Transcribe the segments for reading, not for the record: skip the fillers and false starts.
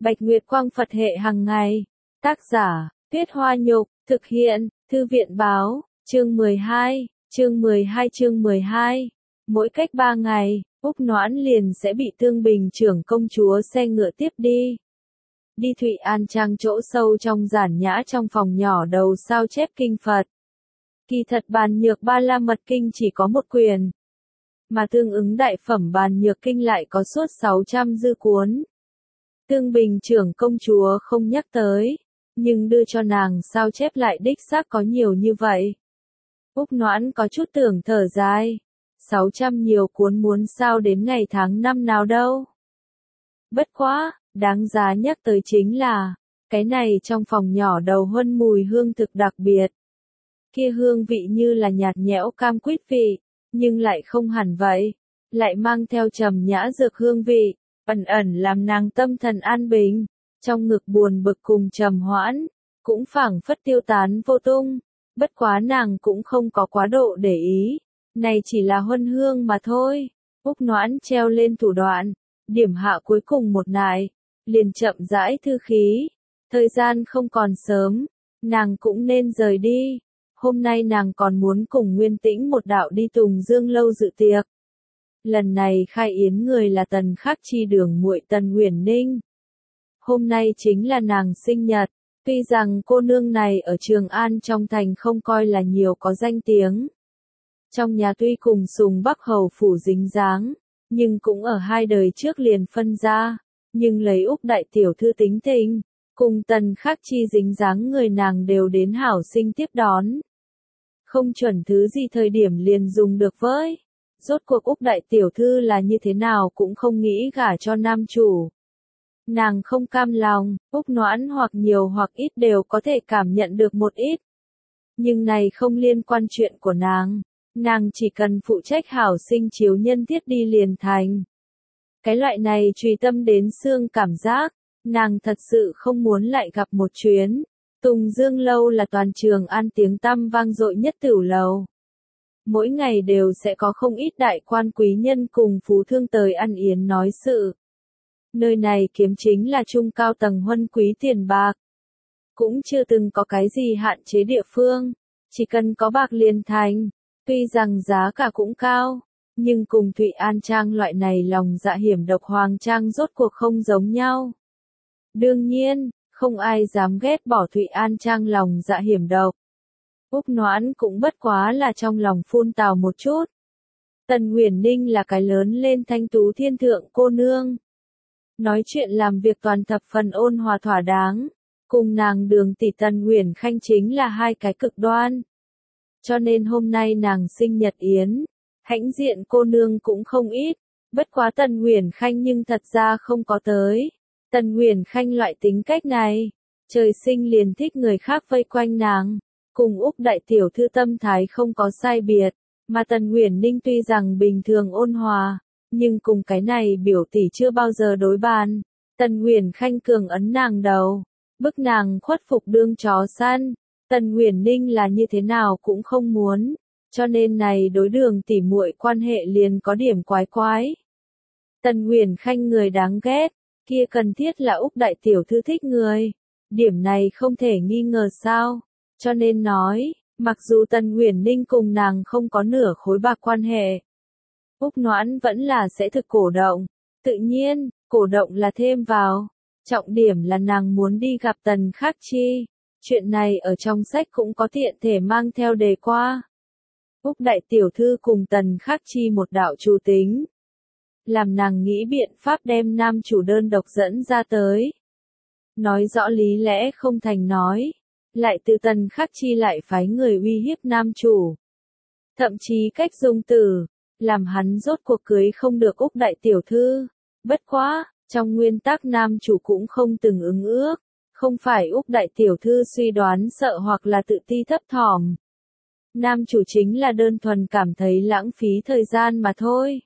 Bạch Nguyệt Quang Phật hệ hàng ngày. Tác giả, Tuyết Hoa Nhục, thực hiện, Thư viện báo, chương 12, chương 12. Mỗi cách 3 ngày, Úc Noãn liền sẽ bị Tương Bình trưởng công chúa xe ngựa tiếp đi. Đi Thụy An Trang chỗ sâu trong giản nhã trong phòng nhỏ đầu sao chép kinh Phật. Kỳ thật Bàn Nhược Ba La Mật Kinh chỉ có một quyển, mà tương ứng đại phẩm Bàn Nhược Kinh lại có suốt 600 dư cuốn. Tương Bình trưởng công chúa không nhắc tới, nhưng đưa cho nàng sao chép lại đích xác có nhiều như vậy. Úc Noãn có chút tưởng thở dài, 600 nhiều cuốn muốn sao đến ngày tháng năm nào đâu. Bất quá, đáng giá nhắc tới chính là, cái này trong phòng nhỏ đầu huân mùi hương thực đặc biệt. Kia hương vị như là nhạt nhẽo cam quýt vị, nhưng lại không hẳn vậy, lại mang theo trầm nhã dược hương vị, ẩn ẩn làm nàng tâm thần an bình, trong ngực buồn bực cùng trầm hoãn, cũng phảng phất tiêu tán vô tung, bất quá nàng cũng không có quá độ để ý, này chỉ là huân hương mà thôi. Úc Noãn treo lên thủ đoạn, điểm hạ cuối cùng một nải, liền chậm rãi thư khí, thời gian không còn sớm, nàng cũng nên rời đi. Hôm nay nàng còn muốn cùng Nguyên Tĩnh một đạo đi Tùng Dương lâu dự tiệc. Lần này khai yến người là Tần Khắc Chi đường muội Tần Uyển Ninh. Hôm nay chính là nàng sinh nhật, tuy rằng cô nương này ở Trường An trong thành không coi là nhiều có danh tiếng. Trong nhà tuy cùng Sùng Bắc Hầu phủ dính dáng, nhưng cũng ở 2 đời trước liền phân ra, nhưng lấy Úc đại tiểu thư tính tình, cùng Tần Khắc Chi dính dáng người nàng đều đến hảo sinh tiếp đón. Không chuẩn thứ gì thời điểm liền dùng được với. Rốt cuộc Úc đại tiểu thư là như thế nào cũng không nghĩ gả cho nam chủ. Nàng không cam lòng, Úc Noãn hoặc nhiều hoặc ít đều có thể cảm nhận được một ít. Nhưng này không liên quan chuyện của nàng chỉ cần phụ trách hảo sinh chiếu nhân thiết đi liền thành. Cái loại này truy tâm đến xương cảm giác, nàng thật sự không muốn lại gặp một chuyến. Tùng Dương lâu là toàn Trường An tiếng tăm vang dội nhất tửu lầu. Mỗi ngày đều sẽ có không ít đại quan quý nhân cùng phú thương tới ăn yến nói sự. Nơi này kiếm chính là trung cao tầng huân quý tiền bạc. Cũng chưa từng có cái gì hạn chế địa phương, chỉ cần có bạc liền thành. Tuy rằng giá cả cũng cao, nhưng cùng Thụy An Trang loại này lòng dạ hiểm độc hoàng trang rốt cuộc không giống nhau. Đương nhiên, không ai dám ghét bỏ Thụy An Trang lòng dạ hiểm độc. Úc Noãn cũng bất quá là trong lòng phun tào một chút. Tần Uyển Ninh là cái lớn lên thanh tú thiên thượng cô nương. Nói chuyện làm việc toàn thập phần ôn hòa thỏa đáng. Cùng nàng Đường tỷ Tần Uyển Khanh chính là hai cái cực đoan. Cho nên hôm nay nàng sinh nhật yến, hãnh diện cô nương cũng không ít. Bất quá Tần Uyển Khanh nhưng thật ra không có tới. Tần Uyển Khanh loại tính cách này, trời sinh liền thích người khác vây quanh nàng, cùng Úc đại tiểu thư tâm thái không có sai biệt, mà Tần Uyển Ninh tuy rằng bình thường ôn hòa, nhưng cùng cái này biểu tỷ chưa bao giờ đối bàn. Tần Uyển Khanh cường ấn nàng đầu, bức nàng khuất phục đương chó săn. Tần Uyển Ninh là như thế nào cũng không muốn, cho nên này đối Đường tỷ muội quan hệ liền có điểm quái quái. Tần Uyển Khanh người đáng ghét, kia cần thiết là Úc đại tiểu thư thích người. Điểm này không thể nghi ngờ sao. Cho nên nói, mặc dù Tần Uyển Ninh cùng nàng không có nửa khối bạc quan hệ, Úc Noãn vẫn là sẽ thực cổ động. Tự nhiên, cổ động là thêm vào. Trọng điểm là nàng muốn đi gặp Tần Khắc Chi. Chuyện này ở trong sách cũng có tiện thể mang theo đề qua. Úc đại tiểu thư cùng Tần Khắc Chi một đạo chủ tính. Làm nàng nghĩ biện pháp đem nam chủ đơn độc dẫn ra tới. Nói rõ lý lẽ không thành nói. Lại từ Tần Khắc Chi lại phái người uy hiếp nam chủ. Thậm chí cách dùng từ, làm hắn rốt cuộc cưới không được Úc đại tiểu thư. Bất quá, trong nguyên tắc nam chủ cũng không từng ứng ước. Không phải Úc đại tiểu thư suy đoán sợ hoặc là tự ti thấp thỏm. Nam chủ chính là đơn thuần cảm thấy lãng phí thời gian mà thôi.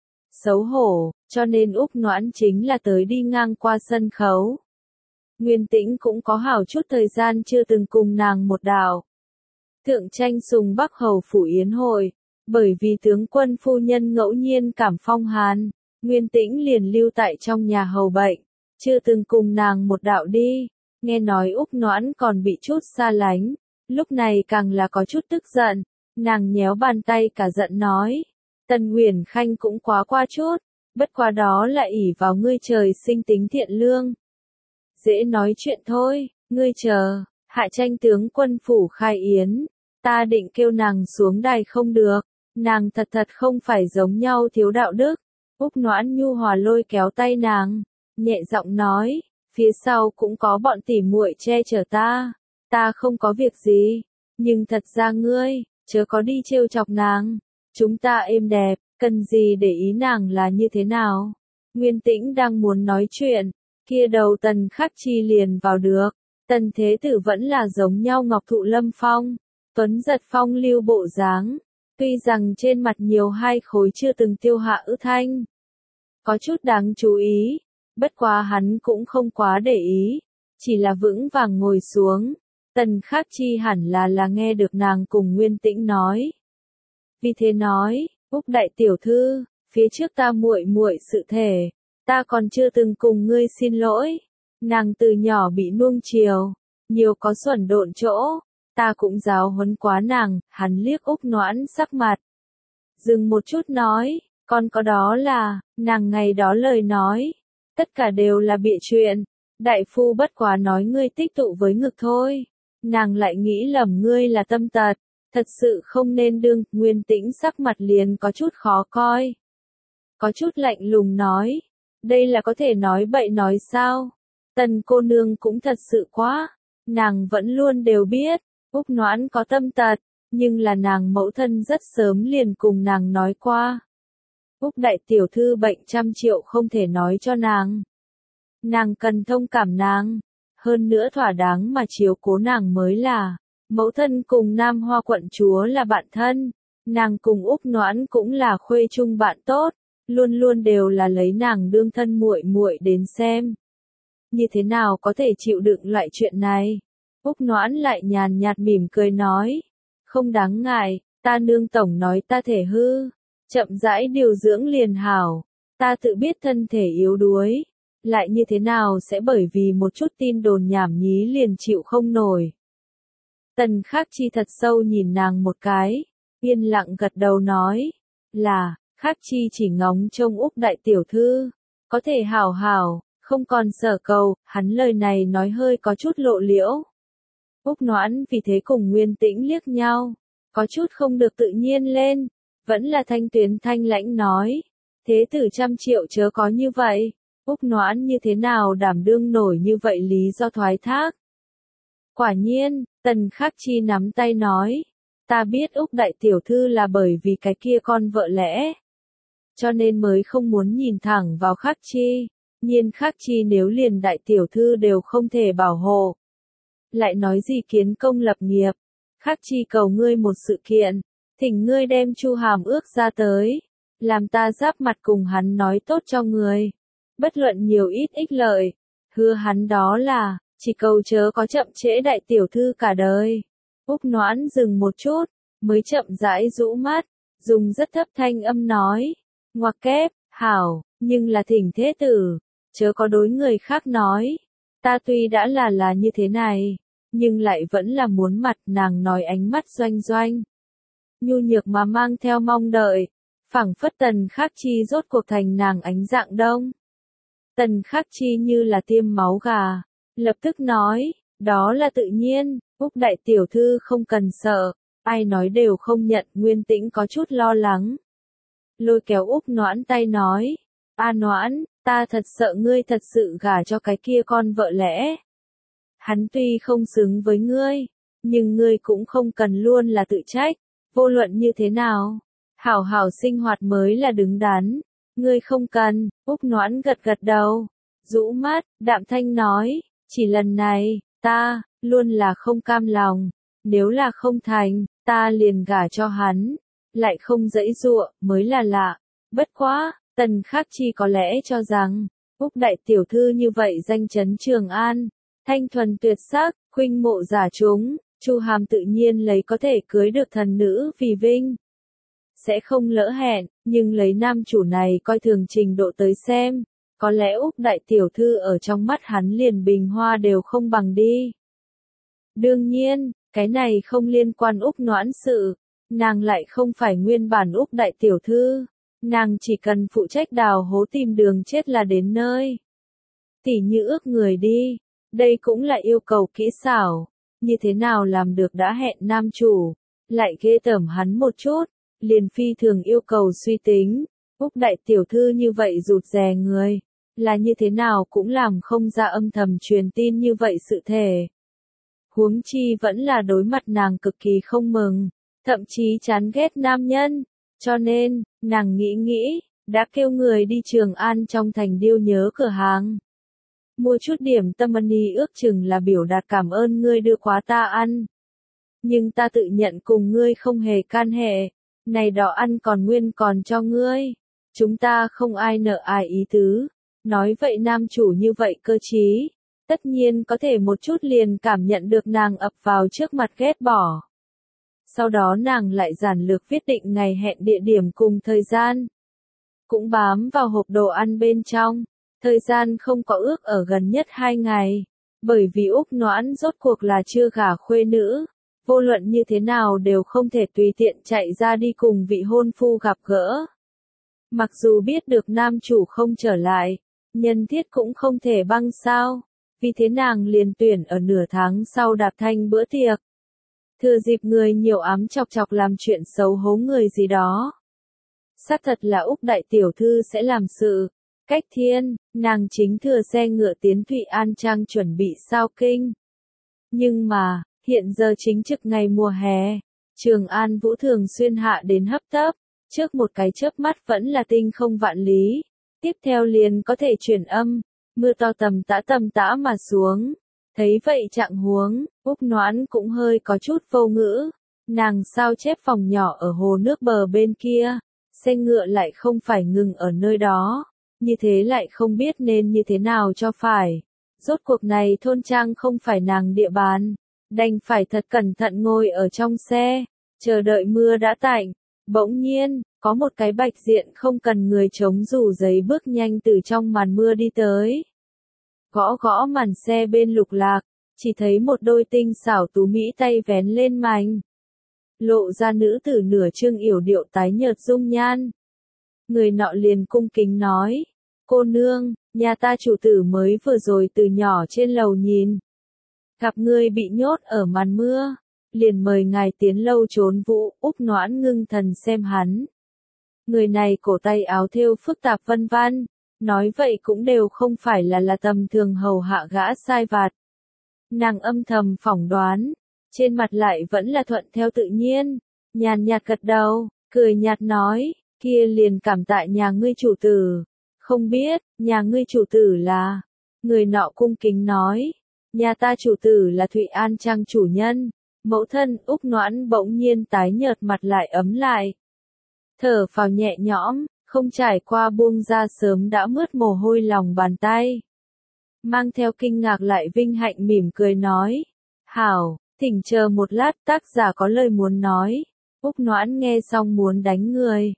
Xấu hổ, cho nên Úc Noãn chính là tới đi ngang qua sân khấu. Nguyên Tĩnh cũng có hảo chút thời gian chưa từng cùng nàng một đạo. Thượng tranh Sùng Bắc Hầu phủ yến hội, bởi vì tướng quân phu nhân ngẫu nhiên cảm phong hàn, Nguyên Tĩnh liền lưu tại trong nhà hầu bệnh. chưa từng cùng nàng một đạo đi. Nghe nói Úc Noãn còn bị chút xa lánh, lúc này càng là có chút tức giận, nàng nhéo bàn tay cả giận nói, Tần Uyển Khanh cũng quá qua chút, bất quá đó là ỷ vào ngươi trời sinh tính thiện lương. Dễ nói chuyện thôi, ngươi chờ, Hạ Tranh tướng quân phủ khai yến, ta định kêu nàng xuống đài không được, nàng thật thật không phải giống nhau thiếu đạo đức. Úc Noãn nhu hòa lôi kéo tay nàng, nhẹ giọng nói, phía sau cũng có bọn tỉ muội che chở ta không có việc gì, nhưng thật ra ngươi, chớ có đi trêu chọc nàng, chúng ta êm đẹp, cần gì để ý nàng là như thế nào. Nguyên Tĩnh đang muốn nói chuyện, kia đầu Tần Khắc Chi liền vào được, Tần Thế Tử vẫn là giống nhau ngọc thụ lâm phong, tuấn giật phong lưu bộ dáng, tuy rằng trên mặt nhiều hai khối chưa từng tiêu hạ ứ thanh. Có chút đáng chú ý, bất quá hắn cũng không quá để ý, chỉ là vững vàng ngồi xuống. Tần Khắc Chi hẳn là nghe được nàng cùng Nguyên Tĩnh nói. Vì thế nói, Úc đại tiểu thư, phía trước ta muội sự thể, ta còn chưa từng cùng ngươi xin lỗi. Nàng từ nhỏ bị nuông chiều, nhiều có xuẩn độn chỗ, ta cũng giáo huấn quá nàng. Hắn liếc Úc Noãn sắc mặt, dừng một chút nói, còn có đó là, nàng ngày đó lời nói, tất cả đều là bịa chuyện, đại phu bất quá nói ngươi tích tụ với ngực thôi, nàng lại nghĩ lầm ngươi là tâm tật, thật sự không nên đương. Nguyên Tĩnh sắc mặt liền có chút khó coi, có chút lạnh lùng nói, đây là có thể nói bậy nói sao, Tần cô nương cũng thật sự quá, nàng vẫn luôn đều biết, Úc Noãn có tâm tật, nhưng là nàng mẫu thân rất sớm liền cùng nàng nói qua. Úc đại tiểu thư bệnh 100 triệu không thể nói cho nàng. Nàng cần thông cảm nàng, hơn nữa thỏa đáng mà chiếu cố nàng mới là. Mẫu thân cùng Nam Hoa quận chúa là bạn thân, nàng cùng Úc Noãn cũng là khuê chung bạn tốt, luôn luôn đều là lấy nàng đương thân muội đến xem. Như thế nào có thể chịu đựng loại chuyện này? Úc Noãn lại nhàn nhạt mỉm cười nói, không đáng ngại, ta nương tổng nói ta thể hư, chậm rãi điều dưỡng liền hảo, ta tự biết thân thể yếu đuối, lại như thế nào sẽ bởi vì một chút tin đồn nhảm nhí liền chịu không nổi. Tần Khắc Chi thật sâu nhìn nàng một cái, yên lặng gật đầu nói, là, Khắc Chi chỉ ngóng trông Úc đại tiểu thư, có thể hảo hảo, không còn sở cầu. Hắn lời này nói hơi có chút lộ liễu. Úc Noãn vì thế cùng Nguyên Tĩnh liếc nhau, có chút không được tự nhiên lên, vẫn là thanh tuyến thanh lãnh nói, thế tử 100 triệu chớ có như vậy. Úc Noãn như thế nào đảm đương nổi như vậy lý do thoái thác. Quả nhiên, Tần Khắc Chi nắm tay nói, ta biết Úc đại tiểu thư là bởi vì cái kia con vợ lẽ, cho nên mới không muốn nhìn thẳng vào Khắc Chi, nhiên Khắc Chi nếu liền đại tiểu thư đều không thể bảo hộ, lại nói gì kiến công lập nghiệp. Khắc Chi cầu ngươi một sự kiện, thỉnh ngươi đem Chu Hàm ước ra tới, làm ta giáp mặt cùng hắn nói tốt cho người, bất luận nhiều ít ích lợi, hứa hắn đó là, chỉ cầu chớ có chậm trễ đại tiểu thư cả đời. Úc Noãn dừng một chút, mới chậm rãi rũ mắt, dùng rất thấp thanh âm nói, ngoặc kép, hảo, nhưng là thỉnh thế tử, chớ có đối người khác nói, ta tuy đã là như thế này, nhưng lại vẫn là muốn mặt. Nàng nói ánh mắt doanh doanh, nhu nhược mà mang theo mong đợi, phảng phất Tần Khắc Chi rốt cuộc thành nàng ánh dạng đông. Tần Khắc Chi như là tiêm máu gà, lập tức nói, đó là tự nhiên, Úc đại tiểu thư không cần sợ, ai nói đều không nhận. Nguyên Tĩnh có chút lo lắng, lôi kéo Úc Noãn tay nói, a Noãn, ta thật sợ ngươi thật sự gả cho cái kia con vợ lẽ. Hắn tuy không xứng với ngươi, nhưng ngươi cũng không cần luôn là tự trách, vô luận như thế nào, hảo hảo sinh hoạt mới là đứng đắn, ngươi không cần. Úc Noãn gật gật đầu, rũ mắt, đạm thanh nói, chỉ lần này, ta, luôn là không cam lòng, nếu là không thành, ta liền gả cho hắn, lại không giãy giụa, mới là lạ. Bất quá, Tần Khắc Chi có lẽ cho rằng, Úc đại tiểu thư như vậy danh chấn Trường An, thanh thuần tuyệt sắc, khuynh mộ giả chúng, Chu Hàm tự nhiên lấy có thể cưới được thần nữ vì vinh. Sẽ không lỡ hẹn, nhưng lấy nam chủ này coi thường trình độ tới xem, Có lẽ Úc đại tiểu thư ở trong mắt hắn liền bình hoa đều không bằng đi. Đương nhiên, cái này không liên quan Úc Noãn sự, nàng lại không phải nguyên bản Úc đại tiểu thư, nàng chỉ cần phụ trách đào hố tìm đường chết là đến nơi. Tỉ như ước người đi, đây cũng là yêu cầu kỹ xảo, như thế nào làm được đã hẹn nam chủ, lại ghê tởm hắn một chút, liền phi thường yêu cầu suy tính, Úc đại tiểu thư như vậy rụt rè người, là như thế nào cũng làm không ra âm thầm truyền tin như vậy sự thể. Huống chi vẫn là đối mặt nàng cực kỳ không mừng, thậm chí chán ghét nam nhân, cho nên, nàng nghĩ, đã kêu người đi Trường An trong thành điêu nhớ cửa hàng. Mua chút điểm tâm money ước chừng là biểu đạt cảm ơn ngươi đưa quá ta ăn. Nhưng ta tự nhận cùng ngươi không hề can hệ, này đó ăn còn nguyên còn cho ngươi. Chúng ta không ai nợ ai ý tứ. Nói vậy nam chủ như vậy cơ trí, tất nhiên có thể một chút liền cảm nhận được nàng ập vào trước mặt ghét bỏ. Sau đó nàng lại giản lược viết định ngày hẹn địa điểm cùng thời gian. Cũng bám vào hộp đồ ăn bên trong. Thời gian không có ước ở gần nhất 2 ngày, bởi vì Úc Noãn rốt cuộc là chưa gả khuê nữ, vô luận như thế nào đều không thể tùy tiện chạy ra đi cùng vị hôn phu gặp gỡ. Mặc dù biết được nam chủ không trở lại, nhân thiết cũng không thể băng sao, vì thế nàng liền tuyển ở nửa tháng sau đạp thanh bữa tiệc. Thừa dịp người nhiều ám chọc chọc làm chuyện xấu hố người gì đó. Xác thật là Úc đại tiểu thư sẽ làm sự. Cách thiên, nàng chính thừa xe ngựa tiến Thụy An Trang chuẩn bị sao kinh. Nhưng mà, hiện giờ chính trực ngày mùa hè, Trường An Vũ thường xuyên hạ đến hấp tấp, trước một cái chớp mắt vẫn là tinh không vạn lý, tiếp theo liền có thể chuyển âm, mưa to tầm tã mà xuống. Thấy vậy trạng huống, Úc Noãn cũng hơi có chút vô ngữ, nàng sao chép phòng nhỏ ở hồ nước bờ bên kia, xe ngựa lại không phải ngừng ở nơi đó. Như thế lại không biết nên như thế nào cho phải. Rốt cuộc này thôn trang không phải nàng địa bàn, đành phải thật cẩn thận ngồi ở trong xe, chờ đợi mưa đã tạnh. Bỗng nhiên, có một cái bạch diện không cần người chống dù giấy bước nhanh từ trong màn mưa đi tới. Gõ gõ màn xe bên lục lạc, chỉ thấy một đôi tinh xảo tú mỹ tay vén lên mành. Lộ ra nữ tử nửa trương yểu điệu tái nhợt dung nhan. Người nọ liền cung kính nói, cô nương, nhà ta chủ tử mới vừa rồi từ nhỏ trên lầu nhìn. Gặp ngươi bị nhốt ở màn mưa, liền mời ngài tiến lâu trốn vũ. Úc Noãn ngưng thần xem hắn. Người này cổ tay áo thêu phức tạp vân vân, nói vậy cũng đều không phải là tầm thường hầu hạ gã sai vặt. Nàng âm thầm phỏng đoán, trên mặt lại vẫn là thuận theo tự nhiên, nhàn nhạt gật đầu, cười nhạt nói, kia liền cảm tạ nhà ngươi chủ tử. Không biết, nhà ngươi chủ tử là, người nọ cung kính nói, nhà ta chủ tử là Thụy An Trang chủ nhân. Mẫu thân. Úc Noãn bỗng nhiên tái nhợt mặt lại ấm lại. Thở phào nhẹ nhõm, không trải qua buông ra sớm đã mướt mồ hôi lòng bàn tay. Mang theo kinh ngạc lại vinh hạnh mỉm cười nói, hảo, thỉnh chờ một lát, tác giả có lời muốn nói. Úc Noãn nghe xong muốn đánh người.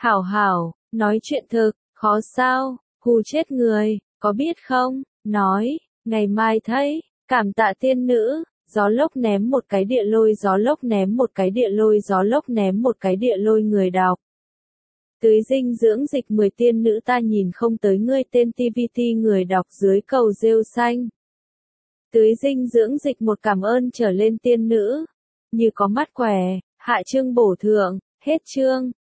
Hảo, nói chuyện thực, khó sao, hù chết người, có biết không, nói, ngày mai thấy, cảm tạ tiên nữ. Gió lốc ném một cái địa lôi, gió lốc ném một cái địa lôi, gió lốc ném một cái địa lôi. Người đọc. Tưới dinh dưỡng dịch 10 tiên nữ ta nhìn không tới ngươi tên TVT. Người đọc dưới cầu rêu xanh. Tưới dinh dưỡng dịch một cảm ơn trở lên tiên nữ. Như có mắt què, hạ chương bổ thượng, hết chương.